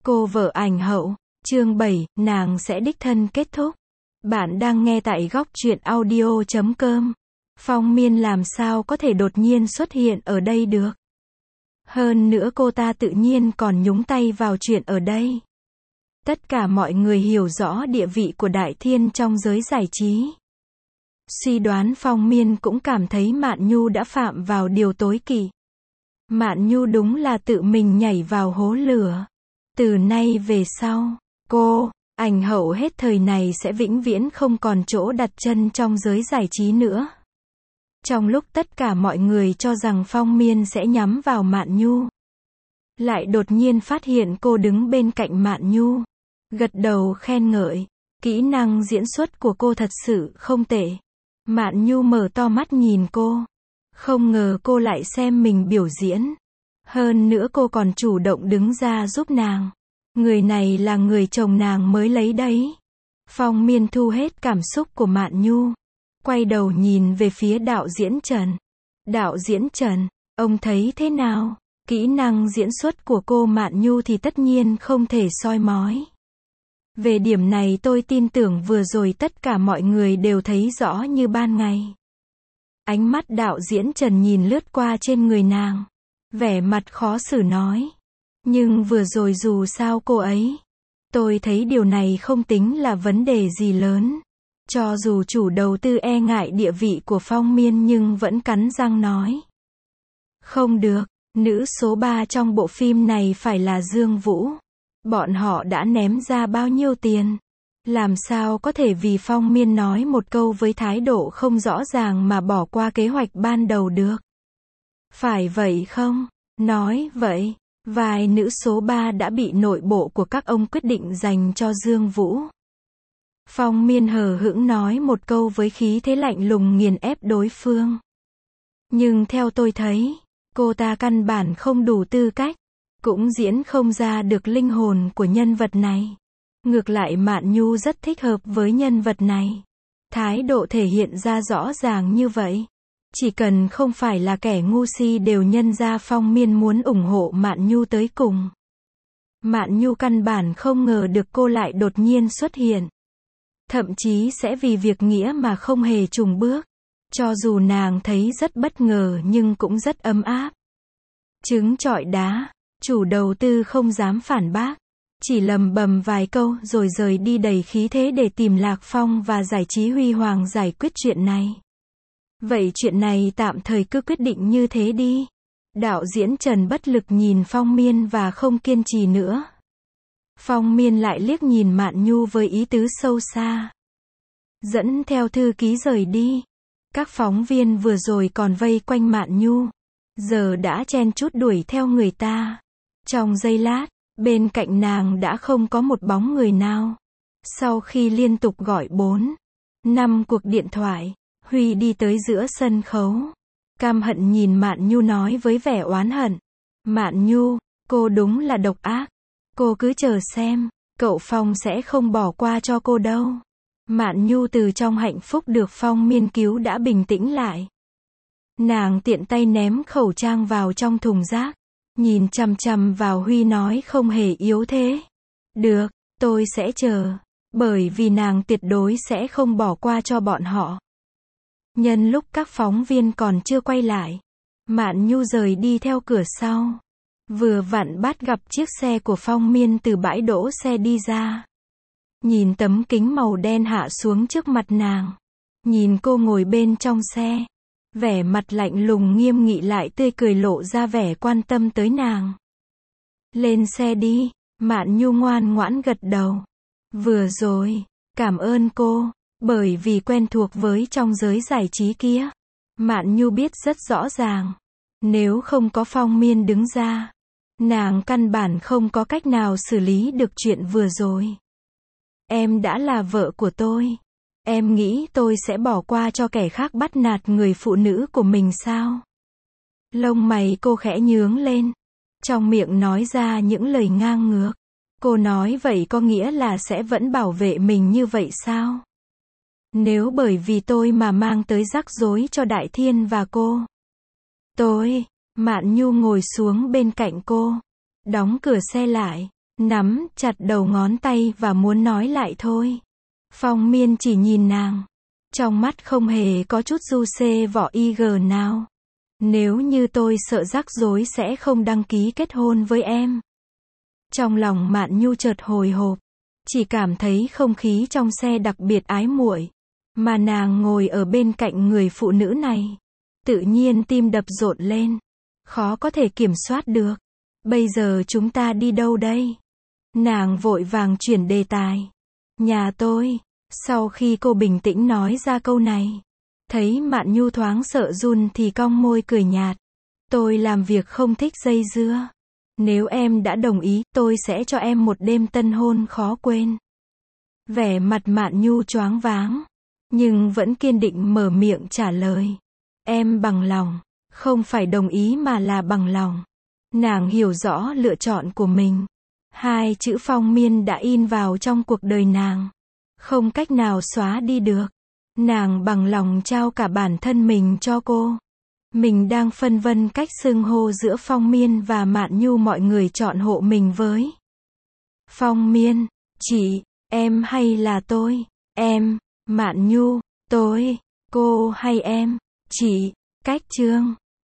Cô vợ ảnh hậu, chương 7, nàng sẽ đích thân kết thúc. Bạn đang nghe tại góc truyện audio.com. Phong Miên làm sao có thể đột nhiên xuất hiện ở đây được. Hơn nữa cô ta tự nhiên còn nhúng tay vào chuyện ở đây. Tất cả mọi người hiểu rõ địa vị của Đại Thiên trong giới giải trí. Suy đoán Phong Miên cũng cảm thấy Mạn Nhu đã phạm vào điều tối kỵ. Mạn Nhu đúng là tự mình nhảy vào hố lửa. Từ nay về sau, cô, ảnh hậu hết thời này sẽ vĩnh viễn không còn chỗ đặt chân trong giới giải trí nữa. Trong lúc tất cả mọi người cho rằng Phong Miên sẽ nhắm vào Mạn Nhu, lại đột nhiên phát hiện cô đứng bên cạnh Mạn Nhu, gật đầu khen ngợi. Kỹ năng diễn xuất của cô thật sự không tệ. Mạn Nhu mở to mắt nhìn cô. Không ngờ cô lại xem mình biểu diễn. Hơn nữa cô còn chủ động đứng ra giúp nàng. Người này là người chồng nàng mới lấy đấy. Phong Miên thu hết cảm xúc của Mạn Nhu. Quay đầu nhìn về phía đạo diễn Trần. Đạo diễn Trần, ông thấy thế nào? Kỹ năng diễn xuất của cô Mạn Nhu thì tất nhiên không thể soi mói. Về điểm này tôi tin tưởng vừa rồi tất cả mọi người đều thấy rõ như ban ngày. Ánh mắt đạo diễn Trần nhìn lướt qua trên người nàng. Vẻ mặt khó xử nói. Nhưng vừa rồi dù sao cô ấy. Tôi thấy điều này không tính là vấn đề gì lớn. Cho dù chủ đầu tư e ngại địa vị của Phong Miên nhưng vẫn cắn răng nói. Không được, nữ số 3 trong bộ phim này phải là Dương Vũ. Bọn họ đã ném ra bao nhiêu tiền? Làm sao có thể vì Phong Miên nói một câu với thái độ không rõ ràng mà bỏ qua kế hoạch ban đầu được? Phải vậy không? Nói vậy, vài nữ số 3 đã bị nội bộ của các ông quyết định dành cho Dương Vũ. Phong Miên hờ hững nói một câu với khí thế lạnh lùng nghiền ép đối phương. Nhưng theo tôi thấy, cô ta căn bản không đủ tư cách, cũng diễn không ra được linh hồn của nhân vật này. Ngược lại Mạn Nhu rất thích hợp với nhân vật này. Thái độ thể hiện ra rõ ràng như vậy. Chỉ cần không phải là kẻ ngu si đều nhân ra Phong Miên muốn ủng hộ Mạn Nhu tới cùng. Mạn Nhu căn bản không ngờ được cô lại đột nhiên xuất hiện. Thậm chí sẽ vì việc nghĩa mà không hề chùng bước. Cho dù nàng thấy rất bất ngờ nhưng cũng rất ấm áp. Trứng trọi đá, chủ đầu tư không dám phản bác. Chỉ lầm bầm vài câu rồi rời đi đầy khí thế để tìm Lạc Phong và giải trí huy hoàng giải quyết chuyện này. Vậy chuyện này tạm thời cứ quyết định như thế đi. Đạo diễn Trần bất lực nhìn Phong Miên và không kiên trì nữa. Phong Miên lại liếc nhìn Mạn Nhu với ý tứ sâu xa. Dẫn theo thư ký rời đi. Các phóng viên vừa rồi còn vây quanh Mạn Nhu. Giờ đã chen chúc đuổi theo người ta. Trong giây lát, bên cạnh nàng đã không có một bóng người nào. Sau khi liên tục gọi 4-5 cuộc điện thoại, Huy đi tới giữa sân khấu. Cam hận nhìn Mạn Nhu nói với vẻ oán hận. Mạn Nhu, cô đúng là độc ác. Cô cứ chờ xem, cậu Phong sẽ không bỏ qua cho cô đâu. Mạn Nhu từ trong hạnh phúc được Phong Miên cứu đã bình tĩnh lại. Nàng tiện tay ném khẩu trang vào trong thùng rác. Nhìn chằm chằm vào Huy nói không hề yếu thế. Được, tôi sẽ chờ. Bởi vì nàng tuyệt đối sẽ không bỏ qua cho bọn họ. Nhân lúc các phóng viên còn chưa quay lại, Mạn Nhu rời đi theo cửa sau. Vừa vặn bắt gặp chiếc xe của Phong Miên từ bãi đỗ xe đi ra. Nhìn tấm kính màu đen hạ xuống trước mặt nàng. Nhìn cô ngồi bên trong xe. Vẻ mặt lạnh lùng nghiêm nghị lại tươi cười lộ ra vẻ quan tâm tới nàng. Lên xe đi, Mạn Nhu ngoan ngoãn gật đầu. Vừa rồi, cảm ơn cô, bởi vì quen thuộc với trong giới giải trí kia. Mạn Nhu biết rất rõ ràng, nếu không có Phong Miên đứng ra, nàng căn bản không có cách nào xử lý được chuyện vừa rồi. Em đã là vợ của tôi. Em nghĩ tôi sẽ bỏ qua cho kẻ khác bắt nạt người phụ nữ của mình sao? Lông mày cô khẽ nhướng lên. Trong miệng nói ra những lời ngang ngược. Cô nói vậy có nghĩa là sẽ vẫn bảo vệ mình như vậy sao? Nếu bởi vì tôi mà mang tới rắc rối cho Đại Thiên và cô. Mạn Nhu ngồi xuống bên cạnh cô. Đóng cửa xe lại. nắm chặt đầu ngón tay và muốn nói lại thôi. Phong Miên chỉ nhìn nàng. Trong mắt không hề có chút du xê vỏ ig nào. Nếu như tôi sợ rắc rối sẽ không đăng ký kết hôn với em. Trong lòng Mạn Nhu chợt hồi hộp. Chỉ cảm thấy không khí trong xe đặc biệt ái muội. Mà nàng ngồi ở bên cạnh người phụ nữ này. Tự nhiên tim đập rộn lên. Khó có thể kiểm soát được. Bây giờ chúng ta đi đâu đây? Nàng vội vàng chuyển đề tài. Nhà tôi. Sau khi cô bình tĩnh nói ra câu này. Thấy Mạn Nhu thoáng sợ run thì cong môi cười nhạt. Tôi làm việc không thích dây dưa. Nếu em đã đồng ý, tôi sẽ cho em một đêm tân hôn khó quên. Vẻ mặt Mạn Nhu choáng váng. Nhưng vẫn kiên định mở miệng trả lời. Em bằng lòng. Không phải đồng ý mà là bằng lòng. Nàng hiểu rõ lựa chọn của mình. Hai chữ Phong Miên đã in vào trong cuộc đời nàng. Không cách nào xóa đi được. Nàng bằng lòng trao cả bản thân mình cho cô. Mình đang phân vân cách xưng hô giữa Phong Miên và Mạn Nhu, mọi người chọn hộ mình với Phong Miên. Chị, em hay là tôi? Em, Mạn Nhu, tôi, cô hay em, chị, cách chương.